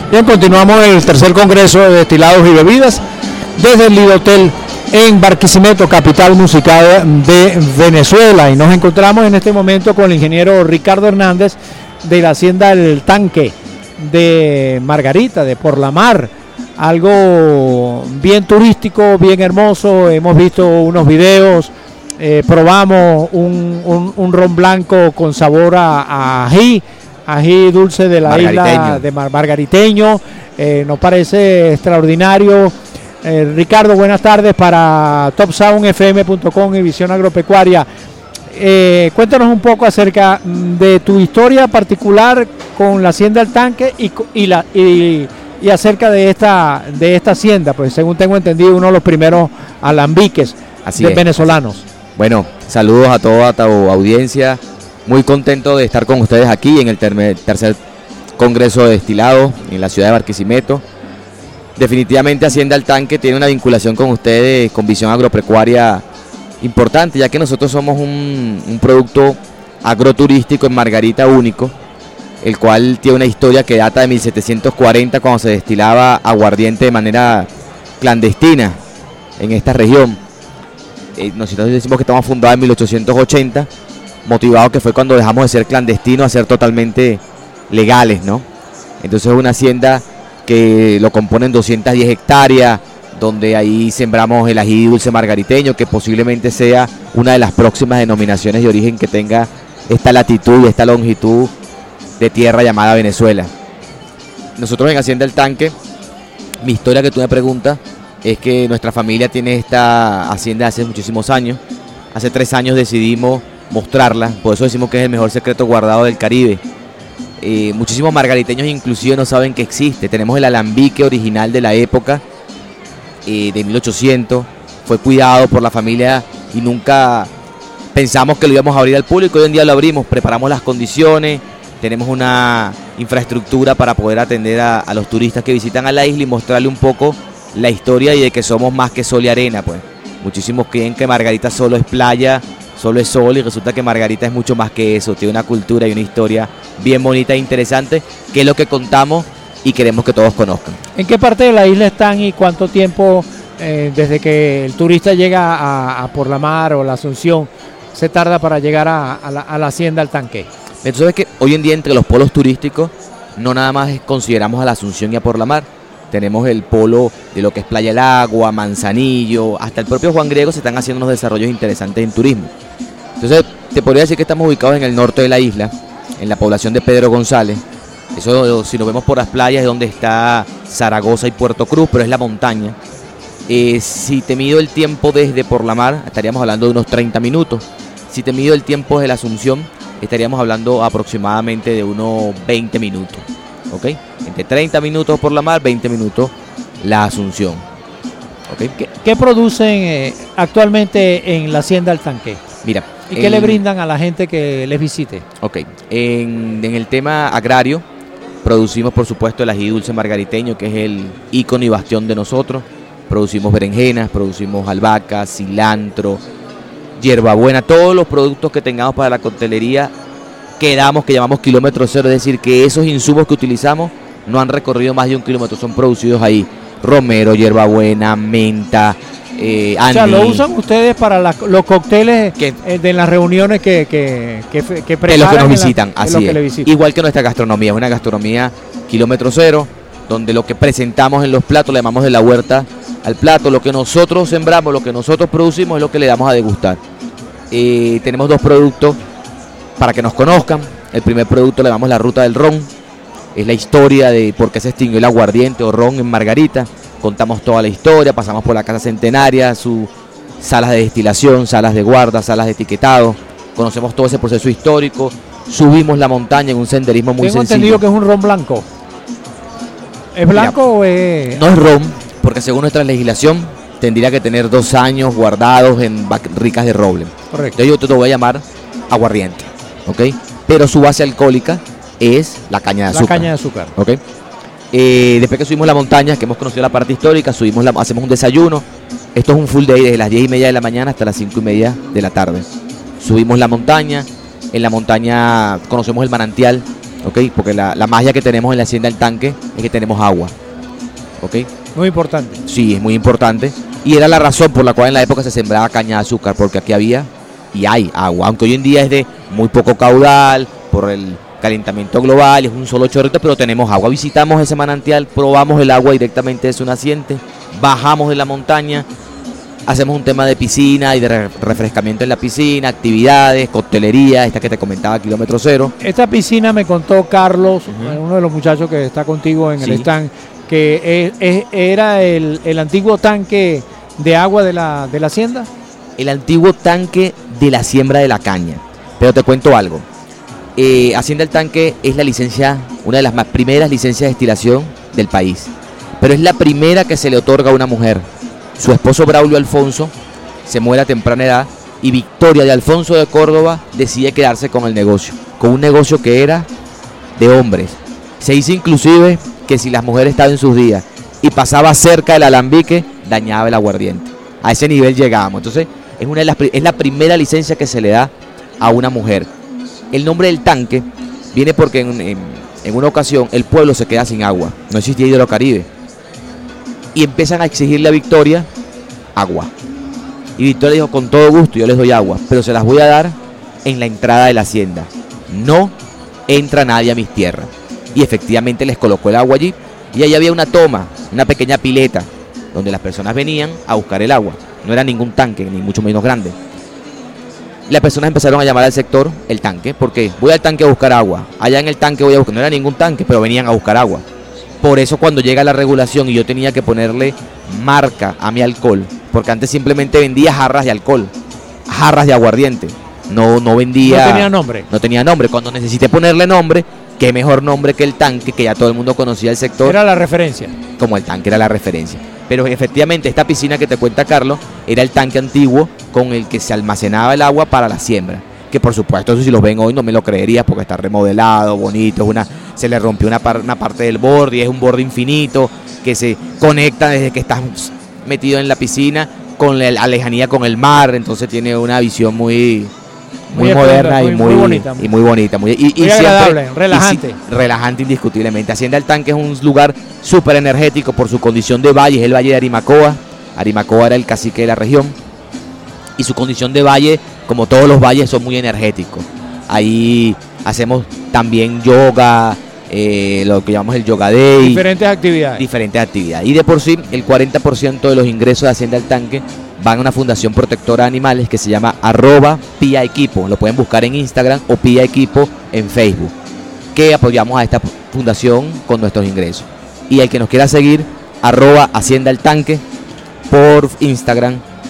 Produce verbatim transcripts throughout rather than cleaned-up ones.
Bien, continuamos el tercer congreso de destilados y bebidas desde el Lidotel en Barquisimeto, capital musical de Venezuela. Y nos encontramos en este momento con el ingeniero Ricardo Hernández de la hacienda El Tanque de Margarita, de Por la Mar. Algo bien turístico, bien hermoso. Hemos visto unos videos, eh, probamos un, un, un ron blanco con sabor a, a ají, ají dulce de la isla de Mar Margariteño. Eh, nos parece extraordinario. Eh, Ricardo, buenas tardes para top sound f m punto com y Visión Agropecuaria. Eh, cuéntanos un poco acerca de tu historia particular con la hacienda El Tanque y, y, la, y, y acerca de esta, de esta hacienda, pues según tengo entendido uno de los primeros alambiques Así de es. venezolanos. Bueno, saludos a toda tu audiencia, muy contento de estar con ustedes aquí en el ter tercer congreso de destilados en la ciudad de Barquisimeto. Definitivamente Hacienda El Tanque tiene una vinculación con ustedes, con Visión Agropecuaria importante, ya que nosotros somos un, un producto agroturístico en Margarita único, el cual tiene una historia que data de mil setecientos cuarenta, cuando se destilaba aguardiente de manera clandestina en esta región. Eh, nosotros decimos que estamos fundados en mil ochocientos ochenta, motivado que fue cuando dejamos de ser clandestinos a ser totalmente legales, ¿no? Entonces es una hacienda que lo componen doscientas diez hectáreas, donde ahí sembramos el ají dulce margariteño, que posiblemente sea una de las próximas denominaciones de origen que tenga esta latitud y esta longitud de tierra llamada Venezuela. Nosotros en Hacienda El Tanque, mi historia que tú me preguntas, es que nuestra familia tiene esta hacienda hace muchísimos años. Hace tres años decidimos mostrarla, por eso decimos que es el mejor secreto guardado del Caribe. Eh, muchísimos margariteños inclusive no saben que existe. Tenemos el alambique original de la época, eh, de mil ochocientos, fue cuidado por la familia y nunca pensamos que lo íbamos a abrir al público. Hoy en día lo abrimos, preparamos las condiciones, tenemos una infraestructura para poder atender a, a los turistas que visitan a la isla y mostrarle un poco la historia y de que somos más que sol y arena. Pues muchísimos creen que Margarita solo es playa, solo es sol, y resulta que Margarita es mucho más que eso, tiene una cultura y una historia bien bonita e interesante, que es lo que contamos y queremos que todos conozcan. ¿En qué parte de la isla están y cuánto tiempo eh, desde que el turista llega a, a Por la Mar o la Asunción se tarda para llegar a, a, la, a la hacienda El Tanque? Entonces, que hoy en día entre los polos turísticos no nada más consideramos a la Asunción y a Por la Mar. Tenemos el polo de lo que es Playa del Agua, Manzanillo, hasta el propio Juan Griego se están haciendo unos desarrollos interesantes en turismo. Entonces, te podría decir que estamos ubicados en el norte de la isla, en la población de Pedro González. Eso, si nos vemos por las playas, es donde está Zaragoza y Puerto Cruz, pero es la montaña. Eh, si te mido el tiempo desde Por la Mar, estaríamos hablando de unos treinta minutos. Si te mido el tiempo desde la Asunción, estaríamos hablando aproximadamente de unos veinte minutos. ¿Ok? Entre treinta minutos Por la Mar, veinte minutos la Asunción. ¿Okay? ¿Qué, qué producen eh, actualmente en la hacienda El Tanque? Mira, ¿y qué en, le brindan a la gente que les visite? Ok, en, en el tema agrario producimos por supuesto el ají dulce margariteño, que es el ícono y bastión de nosotros. Producimos berenjenas, producimos albahaca, cilantro, hierbabuena, todos los productos que tengamos para la coctelería que damos, que llamamos kilómetro cero, es decir, que esos insumos que utilizamos no han recorrido más de un kilómetro, son producidos ahí. Romero, hierbabuena, menta, eh, o sea, lo usan ustedes para la, los cócteles que, eh, de las reuniones que, que, que, que preparan. De los que nos visitan, la, así es. Que visitan. Igual que nuestra gastronomía, es una gastronomía kilómetro cero, donde lo que presentamos en los platos le llamamos de la huerta al plato, lo que nosotros sembramos, lo que nosotros producimos es lo que le damos a degustar. Eh, tenemos dos productos para que nos conozcan. El primer producto le damos la ruta del ron, es la historia de por qué se extinguió el aguardiente o ron en Margarita. Contamos toda la historia, pasamos por la Casa Centenaria, sus salas de destilación, salas de guarda, salas de etiquetado, conocemos todo ese proceso histórico, subimos la montaña en un senderismo muy Tengo sencillo. entendido que es un ron blanco. ¿Es blanco Mira, o es...? No es ron, porque según nuestra legislación tendría que tener dos años guardados en barricas de roble. Correcto. Entonces yo te lo voy a llamar aguardiente, ¿ok? Pero su base alcohólica es la caña de azúcar. La caña de azúcar. ¿Ok? Eh, después que subimos la montaña, que hemos conocido la parte histórica, subimos la, hacemos un desayuno. Esto es un full day desde las diez y media de la mañana hasta las cinco y media de la tarde. Subimos la montaña, en la montaña conocemos el manantial, ¿ok? Porque la, la magia que tenemos en la hacienda del tanque es que tenemos agua, ¿ok? Muy importante. Sí, es muy importante. Y era la razón por la cual en la época se sembraba caña de azúcar, porque aquí había y hay agua, aunque hoy en día es de muy poco caudal, por el calentamiento global, es un solo chorrito, pero tenemos agua. Visitamos ese manantial, probamos el agua directamente de su naciente, bajamos de la montaña, hacemos un tema de piscina y de re refrescamiento en la piscina, actividades, coctelería, esta que te comentaba, kilómetro cero. Esta piscina me contó Carlos, uh-huh. uno de los muchachos que está contigo en sí. el stand, que es, es, era el, el antiguo tanque de agua de la, de la hacienda. El antiguo tanque de la siembra de la caña. Pero te cuento algo. Eh, Hacienda del Tanque es la licencia, una de las más primeras licencias de destilación del país. Pero es la primera que se le otorga a una mujer. Su esposo Braulio Alfonso se muere a temprana edad y Victoria de Alfonso de Córdoba decide quedarse con el negocio, con un negocio que era de hombres. Se dice inclusive que si las mujeres estaban en sus días y pasaba cerca del alambique, dañaba el aguardiente. A ese nivel llegábamos. Entonces, es, una de las, es la primera licencia que se le da a una mujer. El nombre del tanque viene porque en, en, en una ocasión el pueblo se queda sin agua. No existía Hidrocaribe. Y empiezan a exigirle a Victoria agua. Y Victoria dijo, con todo gusto, yo les doy agua, pero se las voy a dar en la entrada de la hacienda. No entra nadie a mis tierras. Y efectivamente les colocó el agua allí. Y ahí había una toma, una pequeña pileta, donde las personas venían a buscar el agua. No era ningún tanque, ni mucho menos grande. Las personas empezaron a llamar al sector el tanque, porque voy al tanque a buscar agua. Allá en el tanque voy a buscar, no era ningún tanque, pero venían a buscar agua. Por eso cuando llega la regulación y yo tenía que ponerle marca a mi alcohol, porque antes simplemente vendía jarras de alcohol, jarras de aguardiente. No, no vendía... No tenía nombre. No tenía nombre. Cuando necesité ponerle nombre, qué mejor nombre que el tanque, que ya todo el mundo conocía el sector. Era la referencia. Como el tanque era la referencia. Pero efectivamente esta piscina que te cuenta Carlos era el tanque antiguo con el que se almacenaba el agua para la siembra. Que por supuesto, eso si los ven hoy no me lo creerías porque está remodelado, bonito, es una, se le rompió una, par, una parte del borde y es un borde infinito que se conecta desde que estás metido en la piscina con la, la lejanía con el mar. Entonces tiene una visión muy... Muy, muy moderna muy, y muy, muy bonita. Y muy bonita. Muy, y, muy y agradable, siempre, relajante. Y, relajante indiscutiblemente. Hacienda del Tanque es un lugar súper energético por su condición de valle. Es el valle de Arimacoa. Arimacoa era el cacique de la región. Y su condición de valle, como todos los valles, son muy energéticos. Ahí hacemos también yoga, eh, lo que llamamos el Yoga Day. Diferentes actividades. Diferentes actividades. Y de por sí, el cuarenta por ciento de los ingresos de Hacienda del Tanque van a una fundación protectora de animales que se llama arroba Pia Equipo. Lo pueden buscar en Instagram o Pia Equipo en Facebook. Que apoyamos a esta fundación con nuestros ingresos. Y el que nos quiera seguir, arroba Hacienda del Tanque por Instagram,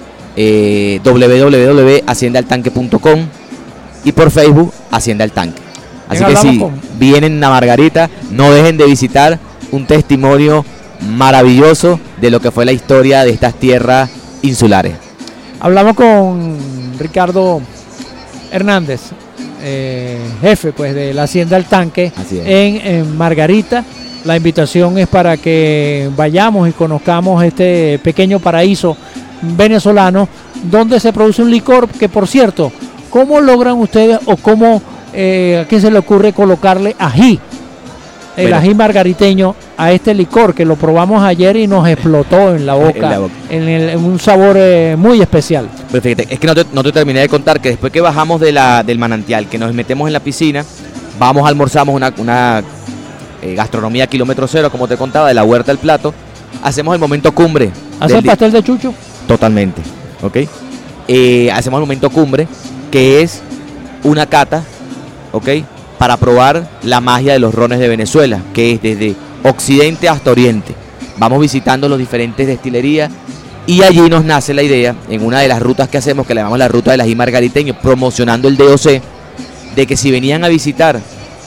eh, w w w punto hacienda del tanque punto com y por Facebook, Hacienda del Tanque. Así que si con... vienen a Margarita, no dejen de visitar un testimonio maravilloso de lo que fue la historia de estas tierras insulares. Hablamos con Ricardo Hernández, eh, jefe pues de la Hacienda del Tanque en, en Margarita. La invitación es para que vayamos y conozcamos este pequeño paraíso venezolano donde se produce un licor que, por cierto, ¿cómo logran ustedes o cómo eh, a qué se le ocurre colocarle ají? El bueno. ají margariteño a este licor que lo probamos ayer y nos explotó en la boca, en, la boca. en, el, en un sabor eh, muy especial. Pero fíjate, es que no te, no te terminé de contar que después que bajamos de la, del manantial, que nos metemos en la piscina, vamos, almorzamos una, una eh, gastronomía kilómetro cero, como te contaba, de la huerta del plato, hacemos el momento cumbre. ¿Hace el pastel de chucho? Totalmente, ¿ok? Eh, hacemos el momento cumbre, que es una cata, ¿ok?, para probar la magia de los rones de Venezuela, que es desde occidente hasta oriente. Vamos visitando las diferentes destilerías y allí nos nace la idea, en una de las rutas que hacemos, que le llamamos la ruta del ají margariteño, promocionando el D O C, de que si venían a visitar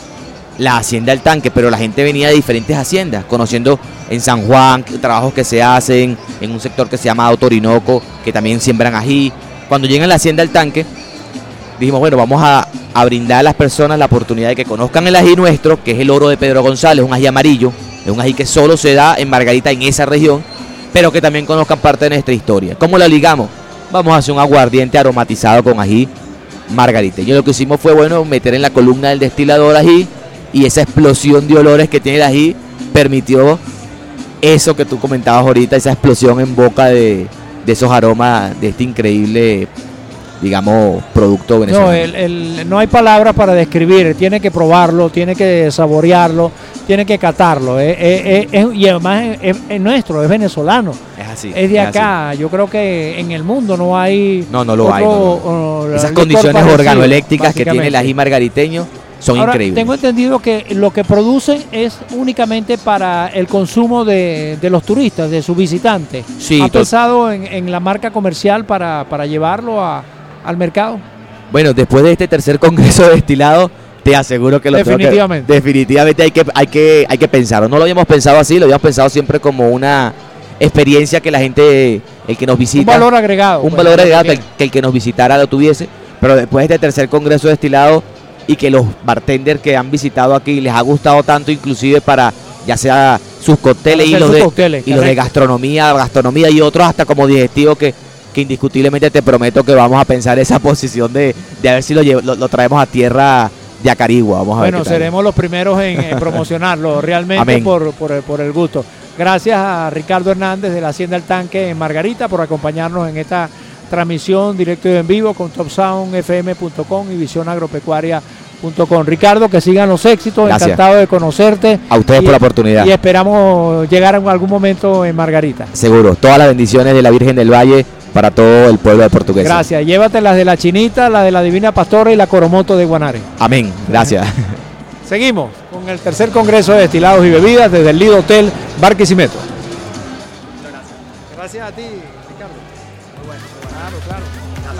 la Hacienda del Tanque, pero la gente venía de diferentes haciendas, conociendo en San Juan trabajos que se hacen, en un sector que se llama Orinoco, que también siembran ají. Cuando llegan a la Hacienda del Tanque, dijimos, bueno, vamos a, a brindar a las personas la oportunidad de que conozcan el ají nuestro, que es el oro de Pedro González, un ají amarillo, es un ají que solo se da en Margarita, en esa región, pero que también conozcan parte de nuestra historia. ¿Cómo la ligamos? Vamos a hacer un aguardiente aromatizado con ají margariteño. Lo que hicimos fue, bueno, meter en la columna del destilador ají, y esa explosión de olores que tiene el ají permitió eso que tú comentabas ahorita, esa explosión en boca de, de esos aromas de este increíble, digamos, producto venezolano. No, el, el, no hay palabras para describir, tiene que probarlo, tiene que saborearlo, tiene que catarlo, eh, eh, eh, y además es, es, es nuestro, es venezolano, es así, es de es acá. así. Yo creo que en el mundo no hay no, no lo otro, hay, no, no. O, esas condiciones organoeléctricas que tiene el ají margariteño son Ahora, increíbles. Tengo entendido que lo que producen es únicamente para el consumo de, de los turistas, de sus visitantes. Sí, ¿Ha pensado en, en la marca comercial para, para llevarlo a, al mercado? Bueno, después de este tercer congreso de destilado, te aseguro que lo definitivamente, que, definitivamente hay que, hay que, hay que pensarlo. No lo habíamos pensado así, lo habíamos pensado siempre como una experiencia que la gente, el que nos visita, un valor agregado, un pues, valor agregado que el, que el que nos visitara lo tuviese. Pero después de este tercer congreso de destilado y que los bartenders que han visitado aquí les ha gustado tanto, inclusive para ya sea sus cócteles y los de cócteles, y los de gastronomía, gastronomía y otros hasta como digestivos que que indiscutiblemente te prometo que vamos a pensar esa posición de, de a ver si lo, llevo, lo, lo traemos a tierra de Acarigua. Vamos a bueno, ver seremos los primeros en, en promocionarlo realmente por, por, por el gusto. Gracias a Ricardo Hernández de la Hacienda El Tanque en Margarita por acompañarnos en esta transmisión directo y en vivo con top sound f m punto com y visión agropecuaria punto com. Ricardo, que sigan los éxitos. Gracias. Encantado de conocerte. A ustedes y, por la oportunidad. Y esperamos llegar en algún momento en Margarita. Seguro. Todas las bendiciones de la Virgen del Valle para todo el pueblo de Portuguesa. Gracias. Llévate las de la Chinita, la de la Divina Pastora y la Coromoto de Guanare. Amén. Gracias. Seguimos con el tercer congreso de destilados y bebidas desde el Lido Hotel Barquisimeto. Muchas gracias. Gracias a ti.